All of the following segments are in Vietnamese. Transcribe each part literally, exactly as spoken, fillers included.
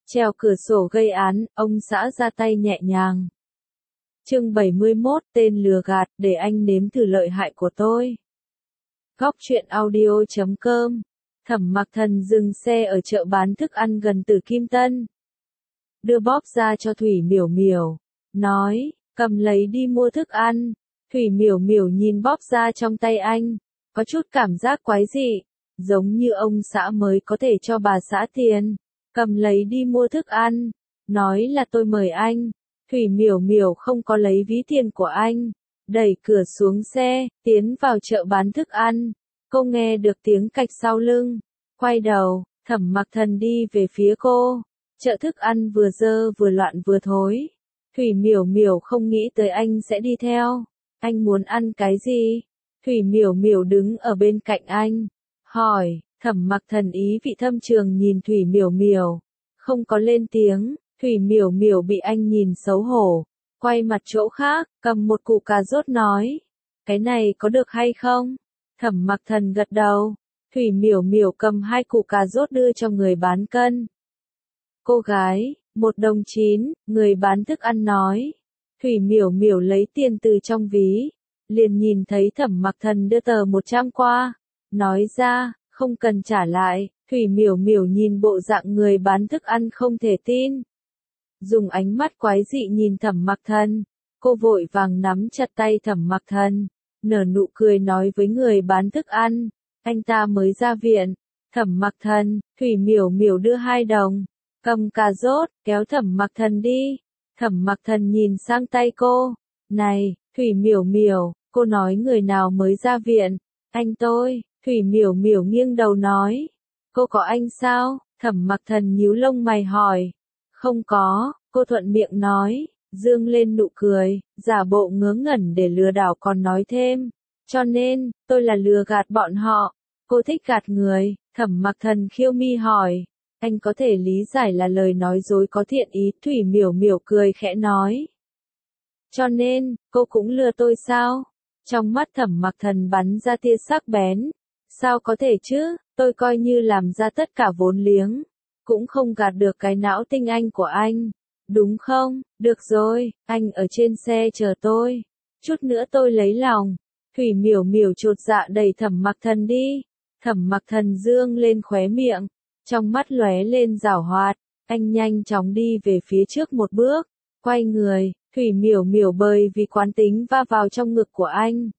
Trèo cửa sổ gây án, ông xã ra tay nhẹ nhàng. Chương bảy mươi mốt, tên lừa gạt, để anh nếm thử lợi hại của tôi. Góc truyện audio chấm com. Thẩm Mặc Thần dừng xe ở chợ bán thức ăn gần Tử Kim Tân. Đưa bóp ra cho Thủy Miểu Miểu. Nói, cầm lấy đi mua thức ăn. Thủy Miểu Miểu nhìn bóp ra trong tay anh. Có chút cảm giác quái dị. Giống như ông xã mới có thể cho bà xã tiền. Cầm lấy đi mua thức ăn. Nói là tôi mời anh. Thủy Miểu Miểu không có lấy ví tiền của anh. Đẩy cửa xuống xe, tiến vào chợ bán thức ăn. Cô nghe được tiếng cạch sau lưng. Quay đầu, Thẩm Mặc Thần đi về phía cô. Chợ thức ăn vừa dơ vừa loạn vừa thối. Thủy Miểu Miểu không nghĩ tới anh sẽ đi theo. Anh muốn ăn cái gì? Thủy Miểu Miểu đứng ở bên cạnh anh. Hỏi, Thẩm Mặc Thần ý vị thâm trường nhìn Thủy Miểu Miểu. Không có lên tiếng, Thủy Miểu Miểu bị anh nhìn xấu hổ. Quay mặt chỗ khác, cầm một củ cà rốt nói. Cái này có được hay không? Thẩm Mặc Thần gật đầu. Thủy Miểu Miểu cầm hai củ cà rốt đưa cho người bán cân. Cô gái, một đồng chín, người bán thức ăn nói. Thủy Miểu Miểu lấy tiền từ trong ví. Liền nhìn thấy Thẩm Mặc Thần đưa tờ một trăm qua. Nói ra, không cần trả lại. Thủy Miểu Miểu nhìn bộ dạng người bán thức ăn không thể tin. Dùng ánh mắt quái dị nhìn Thẩm Mặc Thần. Cô vội vàng nắm chặt tay Thẩm Mặc Thần. Nở nụ cười nói với người bán thức ăn. Anh ta mới ra viện. Thẩm Mặc Thần, Thủy Miểu Miểu đưa hai đồng. Cầm cà rốt, kéo Thẩm Mặc Thần đi. Thẩm Mặc Thần nhìn sang tay cô. Này, Thủy Miểu Miểu, cô nói người nào mới ra viện? Anh tôi. Thủy Miểu Miểu nghiêng đầu nói. Cô có anh sao? Thẩm Mặc Thần nhíu lông mày hỏi. Không có, cô thuận miệng nói. Dương lên nụ cười, giả bộ ngớ ngẩn để lừa đảo còn nói thêm. Cho nên, tôi là lừa gạt bọn họ. Cô thích gạt người. Thẩm Mặc Thần khiêu mi hỏi. Anh có thể lý giải là lời nói dối có thiện ý. Thủy Miểu Miểu cười khẽ nói. Cho nên, cô cũng lừa tôi sao? Trong mắt Thẩm Mặc Thần bắn ra tia sắc bén. Sao có thể chứ, tôi coi như làm ra tất cả vốn liếng. Cũng không gạt được cái não tinh anh của anh. Đúng không? Được rồi, anh ở trên xe chờ tôi. Chút nữa tôi lấy lòng. Thủy Miểu Miểu chột dạ đẩy Thẩm Mặc Thần đi. Thẩm Mặc Thần dương lên khóe miệng. Trong mắt lóe lên giảo hoạt. Anh nhanh chóng đi về phía trước một bước. Quay người, Thủy Miểu Miểu bơi vì quán tính va vào trong ngực của anh.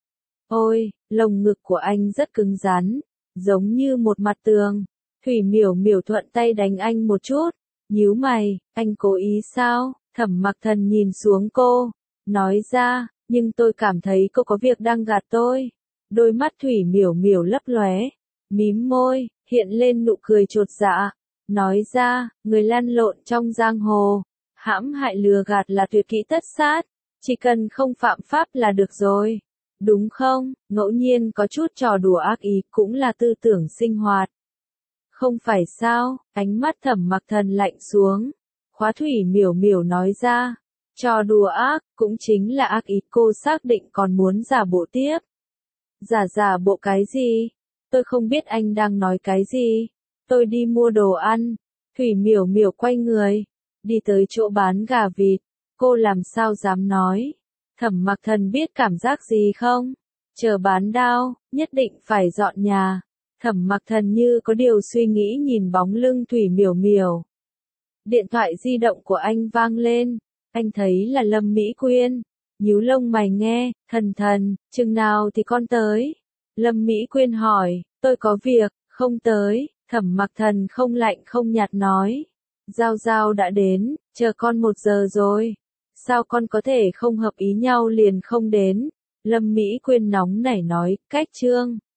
Ôi, lồng ngực của anh rất cứng rắn. Giống như một mặt tường. Thủy Miểu Miểu thuận tay đánh anh một chút. Nhíu mày, anh cố ý sao? Thẩm Mặc Thần nhìn xuống cô. Nói ra, nhưng tôi cảm thấy cô có việc đang gạt tôi. Đôi mắt Thủy Miểu Miểu lấp lóe. Mím môi, hiện lên nụ cười chột dạ. Nói ra, người lăn lộn trong giang hồ. Hãm hại lừa gạt là tuyệt kỹ tất sát. Chỉ cần không phạm pháp là được rồi. Đúng không? Ngẫu nhiên có chút trò đùa ác ý cũng là tư tưởng sinh hoạt. Không phải sao? Ánh mắt Thẩm Mặc Thần lạnh xuống. Khóa Thủy Miểu Miểu nói ra. Trò đùa ác, cũng chính là ác ý. Cô xác định còn muốn giả bộ tiếp. Giả giả bộ cái gì? Tôi không biết anh đang nói cái gì. Tôi đi mua đồ ăn. Thủy Miểu Miểu quay người. Đi tới chỗ bán gà vịt. Cô làm sao dám nói. Thẩm Mặc Thần biết cảm giác gì không? Chờ bán đao, nhất định phải dọn nhà. Thẩm Mặc Thần như có điều suy nghĩ nhìn bóng lưng Thủy Miểu Miểu. Điện thoại di động của anh vang lên. Anh thấy là Lâm Mỹ Quyên. Nhíu lông mày nghe. Thần thần, chừng nào thì con tới? Lâm Mỹ Quyên hỏi. Tôi có việc, không tới. Thẩm Mặc Thần không lạnh không nhạt nói. Giao giao đã đến, chờ con một giờ rồi. Sao con có thể không hợp ý nhau liền không đến? Lâm Mỹ Quyên nóng nảy nói. Cách trương.